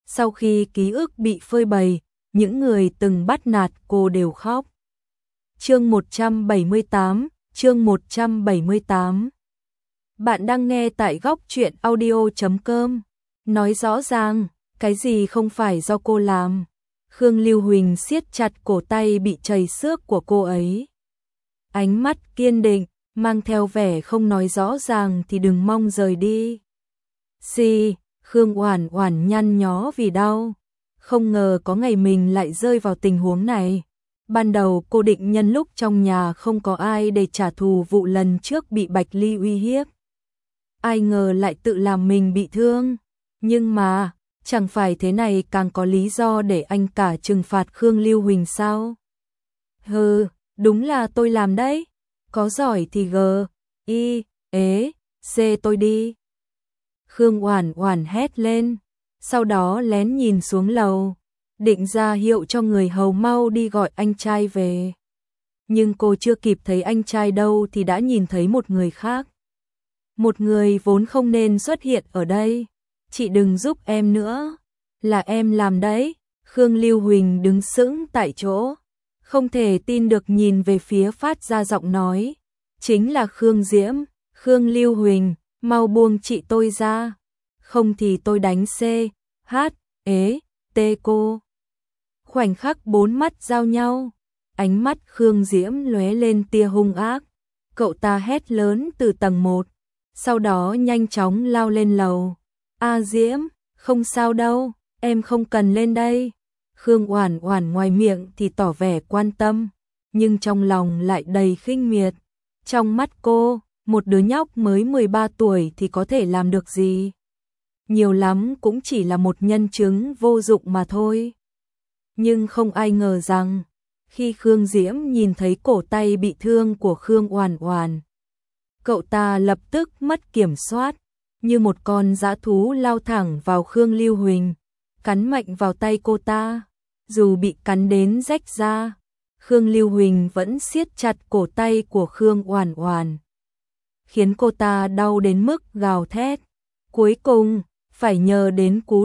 Sau khi ký ức bị phơi bày, những người từng bắt nạt cô đều khóc. Chương 178. Bạn đang nghe tại góc truyện audio.com. Nói rõ ràng, cái gì không phải do cô làm. Khương Lưu Huỳnh siết chặt cổ tay bị trầy xước của cô ấy. Ánh mắt kiên định, mang theo vẻ không nói rõ ràng thì đừng mong rời đi. Khương Oản Oản nhăn nhó vì đau. Không ngờ có ngày mình lại rơi vào tình huống này. Ban đầu cô định nhân lúc trong nhà không có ai để trả thù vụ lần trước bị Bạch Ly uy hiếp. Ai ngờ lại tự làm mình bị thương. Nhưng mà, chẳng phải thế này càng có lý do để anh cả trừng phạt Khương Lưu Huỳnh sao? Hừ, đúng là tôi làm đấy. Có giỏi thì tôi đi. Khương Oản Oản hét lên, sau đó lén nhìn xuống lầu, định ra hiệu cho người hầu mau đi gọi anh trai về. Nhưng cô chưa kịp thấy anh trai đâu thì đã nhìn thấy một người khác. Một người vốn không nên xuất hiện ở đây. Chị đừng giúp em nữa, là em làm đấy. Khương Lưu Huỳnh đứng sững tại chỗ, không thể tin được nhìn về phía phát ra giọng nói. Chính là Khương Diễm. Khương Lưu Huỳnh, mau buông chị tôi ra, không thì tôi đánh cô. Khoảnh khắc bốn mắt giao nhau, ánh mắt Khương Diễm lóe lên tia hung ác. Cậu ta hét lớn từ tầng 1, sau đó nhanh chóng lao lên lầu. Diễm, không sao đâu, em không cần lên đây. Khương Oản Oản ngoài miệng thì tỏ vẻ quan tâm, nhưng trong lòng lại đầy khinh miệt. Trong mắt cô, một đứa nhóc mới 13 tuổi thì có thể làm được gì? Nhiều lắm cũng chỉ là một nhân chứng vô dụng mà thôi. Nhưng không ai ngờ rằng, khi Khương Diễm nhìn thấy cổ tay bị thương của Khương Oản Oản, cậu ta lập tức mất kiểm soát, như một con dã thú lao thẳng vào Khương Lưu Huỳnh, cắn mạnh vào tay cô ta. Dù bị cắn đến rách da, Khương Lưu Huỳnh vẫn siết chặt cổ tay của Khương Oản Oản, khiến cô ta đau đến mức gào thét. Cuối cùng, phải nhờ đến cú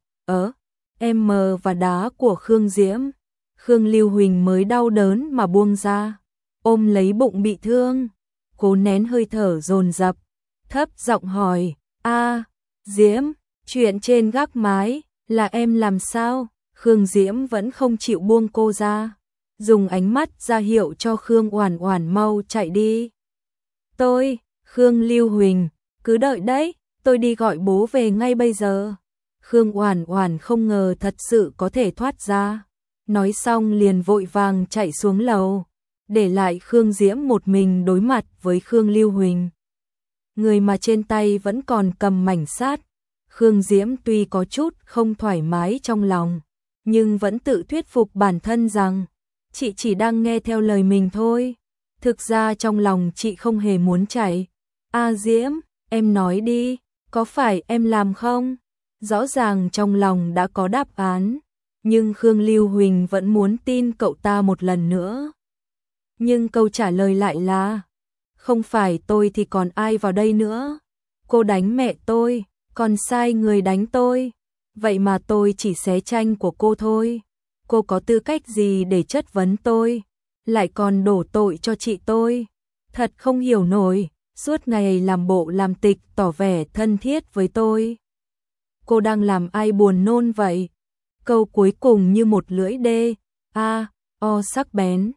và đá của Khương Diễm, Khương Lưu Huỳnh mới đau đớn mà buông ra, ôm lấy bụng bị thương, cố nén hơi thở dồn dập, thấp giọng hỏi: Diễm, chuyện trên gác mái là em làm sao? Khương Diễm vẫn không chịu buông cô ra, dùng ánh mắt ra hiệu cho Khương Oản Oản mau chạy đi. Khương Lưu Huỳnh, cứ đợi đấy, tôi đi gọi bố về ngay bây giờ. Khương Oản Oản không ngờ thật sự có thể thoát ra, nói xong liền vội vàng chạy xuống lầu, để lại Khương Diễm một mình đối mặt với Khương Lưu Huỳnh. Người mà trên tay vẫn còn cầm mảnh sắt. Khương Diễm tuy có chút không thoải mái trong lòng, nhưng vẫn tự thuyết phục bản thân rằng chị chỉ đang nghe theo lời mình thôi. Thực ra trong lòng chị không hề muốn chạy. Diễm, em nói đi, có phải em làm không? Rõ ràng trong lòng đã có đáp án, nhưng Khương Lưu Huỳnh vẫn muốn tin cậu ta một lần nữa. Nhưng câu trả lời lại là: không phải tôi thì còn ai vào đây nữa? Cô đánh mẹ tôi, còn sai người đánh tôi. Vậy mà tôi chỉ xé tranh của cô thôi. Cô có tư cách gì để chất vấn tôi, lại còn đổ tội cho chị tôi? Thật không hiểu nổi, suốt ngày làm bộ làm tịch tỏ vẻ thân thiết với tôi. Cô đang làm ai buồn nôn vậy? Câu cuối cùng như một lưỡi dê, sắc bén.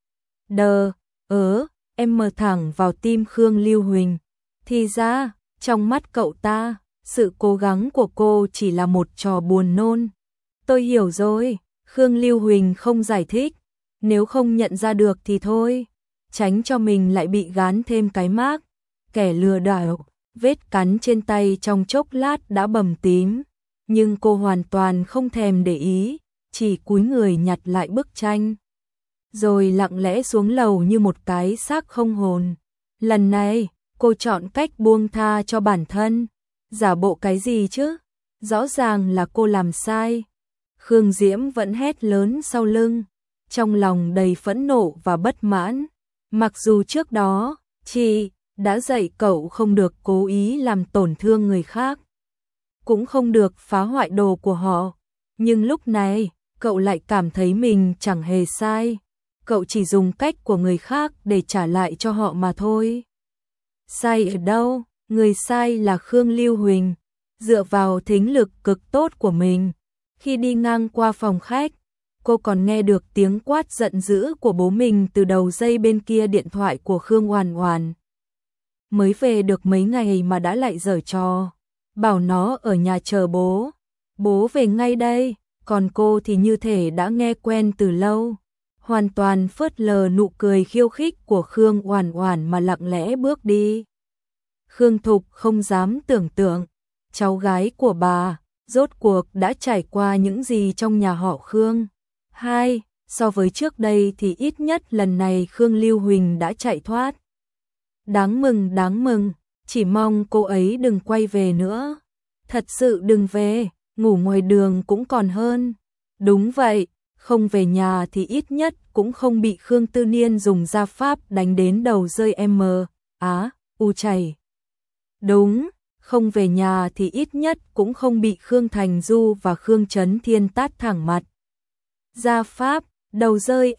Em mở thẳng vào tim Khương Lưu Huỳnh. Thì ra, trong mắt cậu ta, sự cố gắng của cô chỉ là một trò buồn nôn. Tôi hiểu rồi. Khương Lưu Huỳnh không giải thích, nếu không nhận ra được thì thôi, tránh cho mình lại bị gán thêm cái mác kẻ lừa đảo. Vết cắn trên tay trong chốc lát đã bầm tím, nhưng cô hoàn toàn không thèm để ý, chỉ cúi người nhặt lại bức tranh, rồi lặng lẽ xuống lầu như một cái xác không hồn. Lần này, cô chọn cách buông tha cho bản thân. Giả bộ cái gì chứ? Rõ ràng là cô làm sai. Khương Diễm vẫn hét lớn sau lưng, trong lòng đầy phẫn nộ và bất mãn. Mặc dù trước đó, chị đã dạy cậu không được cố ý làm tổn thương người khác. cũng không được phá hoại đồ của họ. Nhưng lúc này, cậu lại cảm thấy mình chẳng hề sai. Cậu chỉ dùng cách của người khác để trả lại cho họ mà thôi. Sai ở đâu? Người sai là Khương Lưu Huỳnh. Dựa vào thính lực cực tốt của mình, khi đi ngang qua phòng khách, cô còn nghe được tiếng quát giận dữ của bố mình từ đầu dây bên kia điện thoại của Khương Oản Oản. Mới về được mấy ngày mà đã lại giở trò, bảo nó ở nhà chờ bố. Bố về ngay đây, còn cô thì như thể đã nghe quen từ lâu. Hoàn toàn phớt lờ nụ cười khiêu khích của Khương Oản Oản mà lặng lẽ bước đi. Khương Thục không dám tưởng tượng, cháu gái của bà, rốt cuộc đã trải qua những gì trong nhà họ Khương. So với trước đây thì ít nhất lần này Khương Lưu Huỳnh đã chạy thoát. Đáng mừng, chỉ mong cô ấy đừng quay về nữa. Thật sự đừng về, ngủ ngoài đường cũng còn hơn. Đúng vậy, không về nhà thì ít nhất cũng không bị Khương Tư Niên dùng gia pháp đánh đến đầu rơi chảy. Đúng, không về nhà thì ít nhất cũng không bị Khương Thành Du và Khương Chấn Thiên tát thẳng mặt. Gia pháp, đầu rơi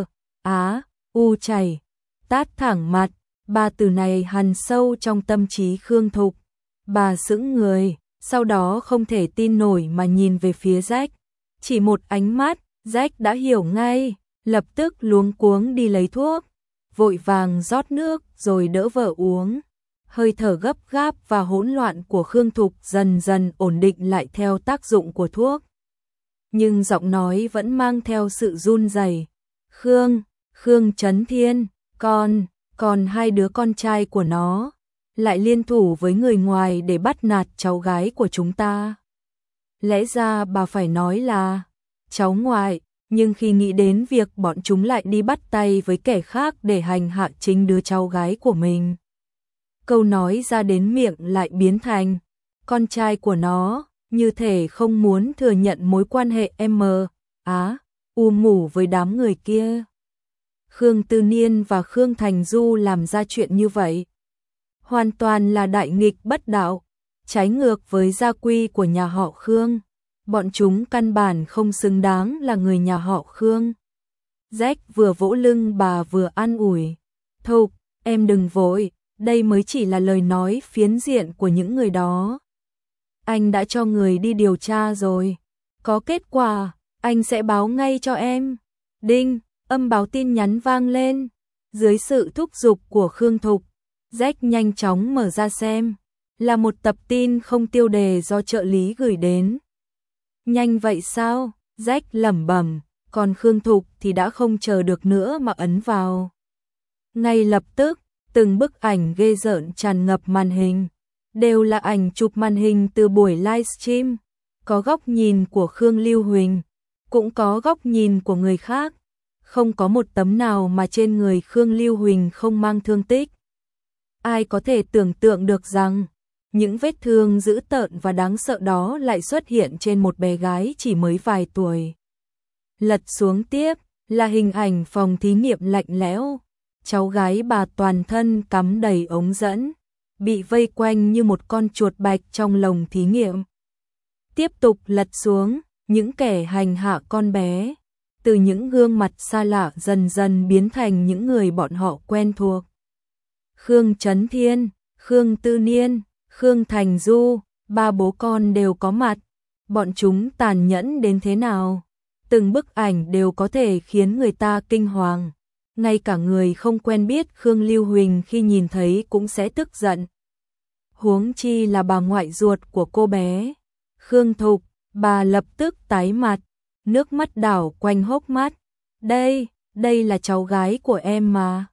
chảy, tát thẳng mặt, ba từ này hằn sâu trong tâm trí Khương Thục. Bà sững người, sau đó không thể tin nổi mà nhìn về phía Jack. Chỉ một ánh mắt, Jack đã hiểu ngay, lập tức luống cuống đi lấy thuốc, vội vàng rót nước rồi đỡ vợ uống. Hơi thở gấp gáp và hỗn loạn của Khương Thục dần dần ổn định lại theo tác dụng của thuốc. Nhưng giọng nói vẫn mang theo sự run rẩy. Khương Chấn Thiên, còn hai đứa con trai của nó, lại liên thủ với người ngoài để bắt nạt cháu gái của chúng ta. Lẽ ra bà phải nói là cháu ngoại, nhưng khi nghĩ đến việc bọn chúng lại đi bắt tay với kẻ khác để hành hạ chính đứa cháu gái của mình, câu nói ra đến miệng lại biến thành con trai của nó, như thể không muốn thừa nhận mối quan hệ mủ với đám người kia. Khương Tư Niên và Khương Thành Du làm ra chuyện như vậy, hoàn toàn là đại nghịch bất đạo, trái ngược với gia quy của nhà họ Khương. Bọn chúng căn bản không xứng đáng là người nhà họ Khương. Jack vừa vỗ lưng bà vừa an ủi. Thục, em đừng vội, đây mới chỉ là lời nói phiến diện của những người đó. Anh đã cho người đi điều tra rồi. Có kết quả, anh sẽ báo ngay cho em. Đinh, âm báo tin nhắn vang lên. Dưới sự thúc giục của Khương Thục, Jack nhanh chóng mở ra xem. Là một tập tin không tiêu đề do trợ lý gửi đến. Nhanh vậy sao? Jack lẩm bẩm, còn Khương Thục thì đã không chờ được nữa mà ấn vào. Ngay lập tức, từng bức ảnh ghê rợn tràn ngập màn hình, đều là ảnh chụp màn hình từ buổi livestream, có góc nhìn của Khương Lưu Huỳnh, cũng có góc nhìn của người khác, không có một tấm nào mà trên người Khương Lưu Huỳnh không mang thương tích. Ai có thể tưởng tượng được rằng những vết thương dữ tợn và đáng sợ đó lại xuất hiện trên một bé gái chỉ mới vài tuổi. Lật xuống tiếp là hình ảnh phòng thí nghiệm lạnh lẽo, cháu gái bà toàn thân cắm đầy ống dẫn, bị vây quanh như một con chuột bạch trong lồng thí nghiệm. Tiếp tục lật xuống, những kẻ hành hạ con bé, từ những gương mặt xa lạ dần dần biến thành những người bọn họ quen thuộc. Khương Chấn Thiên, Khương Tư Niên, Khương Thành Du, ba bố con đều có mặt. Bọn chúng tàn nhẫn đến thế nào? Từng bức ảnh đều có thể khiến người ta kinh hoàng. Ngay cả người không quen biết Khương Lưu Huỳnh khi nhìn thấy cũng sẽ tức giận. Huống chi là bà ngoại ruột của cô bé. Khương Thục, bà lập tức tái mặt, nước mắt đảo quanh hốc mắt. Đây là cháu gái của em mà.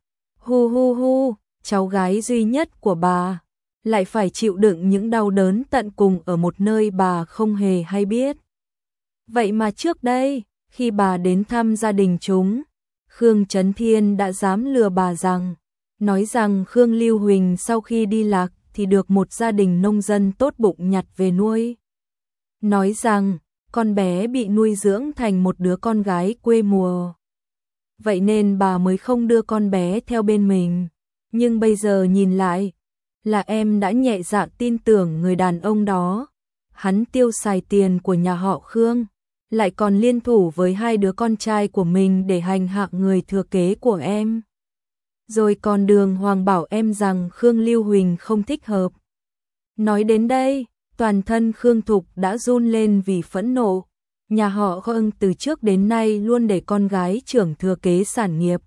Hu, cháu gái duy nhất của bà lại phải chịu đựng những đau đớn tận cùng ở một nơi bà không hề hay biết. Vậy mà trước đây, khi bà đến thăm gia đình chúng, Khương Chấn Thiên đã dám lừa bà nói rằng Khương Lưu Huỳnh sau khi đi lạc thì được một gia đình nông dân tốt bụng nhặt về nuôi. Nói rằng con bé bị nuôi dưỡng thành một đứa con gái quê mùa. Vậy nên bà mới không đưa con bé theo bên mình. Nhưng bây giờ nhìn lại, là em đã nhẹ dạ tin tưởng người đàn ông đó. hắn tiêu xài tiền của nhà họ Khương, lại còn liên thủ với hai đứa con trai của mình để hành hạ người thừa kế của em. Rồi còn đường hoàng bảo em rằng Khương Lưu Huỳnh không thích hợp. Nói đến đây, toàn thân Khương Thục đã run lên vì phẫn nộ. Nhà họ Khương từ trước đến nay luôn để con gái trưởng thừa kế sản nghiệp.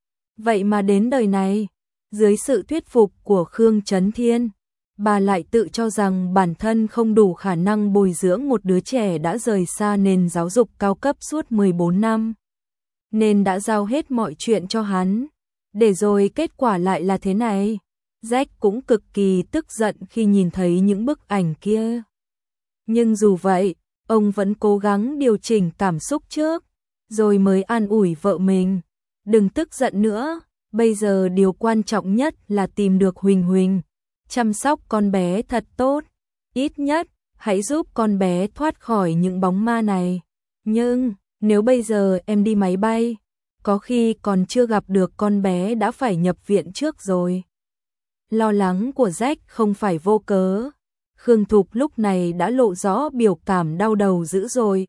Vậy mà đến đời này, dưới sự thuyết phục của Khương Chấn Thiên, bà lại tự cho rằng bản thân không đủ khả năng bồi dưỡng một đứa trẻ đã rời xa nền giáo dục cao cấp suốt 14 năm. Nên đã giao hết mọi chuyện cho hắn. Để rồi kết quả lại là thế này. Jack cũng cực kỳ tức giận khi nhìn thấy những bức ảnh kia. Nhưng dù vậy, ông vẫn cố gắng điều chỉnh cảm xúc trước, rồi mới an ủi vợ mình. Đừng tức giận nữa, bây giờ điều quan trọng nhất là tìm được Huỳnh Huỳnh, chăm sóc con bé thật tốt. Ít nhất, hãy giúp con bé thoát khỏi những bóng ma này. Nhưng, nếu bây giờ em đi máy bay, có khi còn chưa gặp được con bé đã phải nhập viện trước rồi. Lo lắng của Jack không phải vô cớ. Khương Thục lúc này đã lộ rõ biểu cảm đau đầu dữ dội.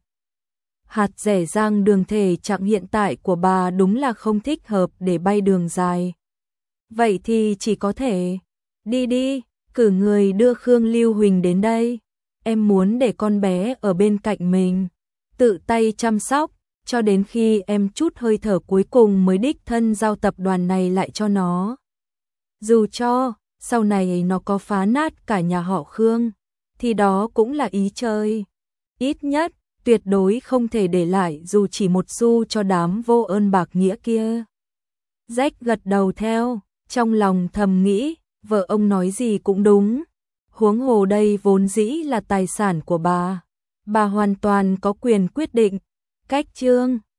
Hạt rẻ rang đường thể trạng hiện tại của bà đúng là không thích hợp để bay đường dài. Vậy thì chỉ có thể, đi, cử người đưa Khương Lưu Huỳnh đến đây. Em muốn để con bé ở bên cạnh mình, tự tay chăm sóc, cho đến khi em chút hơi thở cuối cùng mới đích thân giao tập đoàn này lại cho nó. Dù cho, sau này nó có phá nát cả nhà họ Khương, thì đó cũng là ý chơi. Ít nhất, tuyệt đối không thể để lại dù chỉ một xu cho đám vô ơn bạc nghĩa kia. Jack gật đầu theo, trong lòng thầm nghĩ, vợ ông nói gì cũng đúng. Huống hồ đây vốn dĩ là tài sản của bà hoàn toàn có quyền quyết định. Cách chương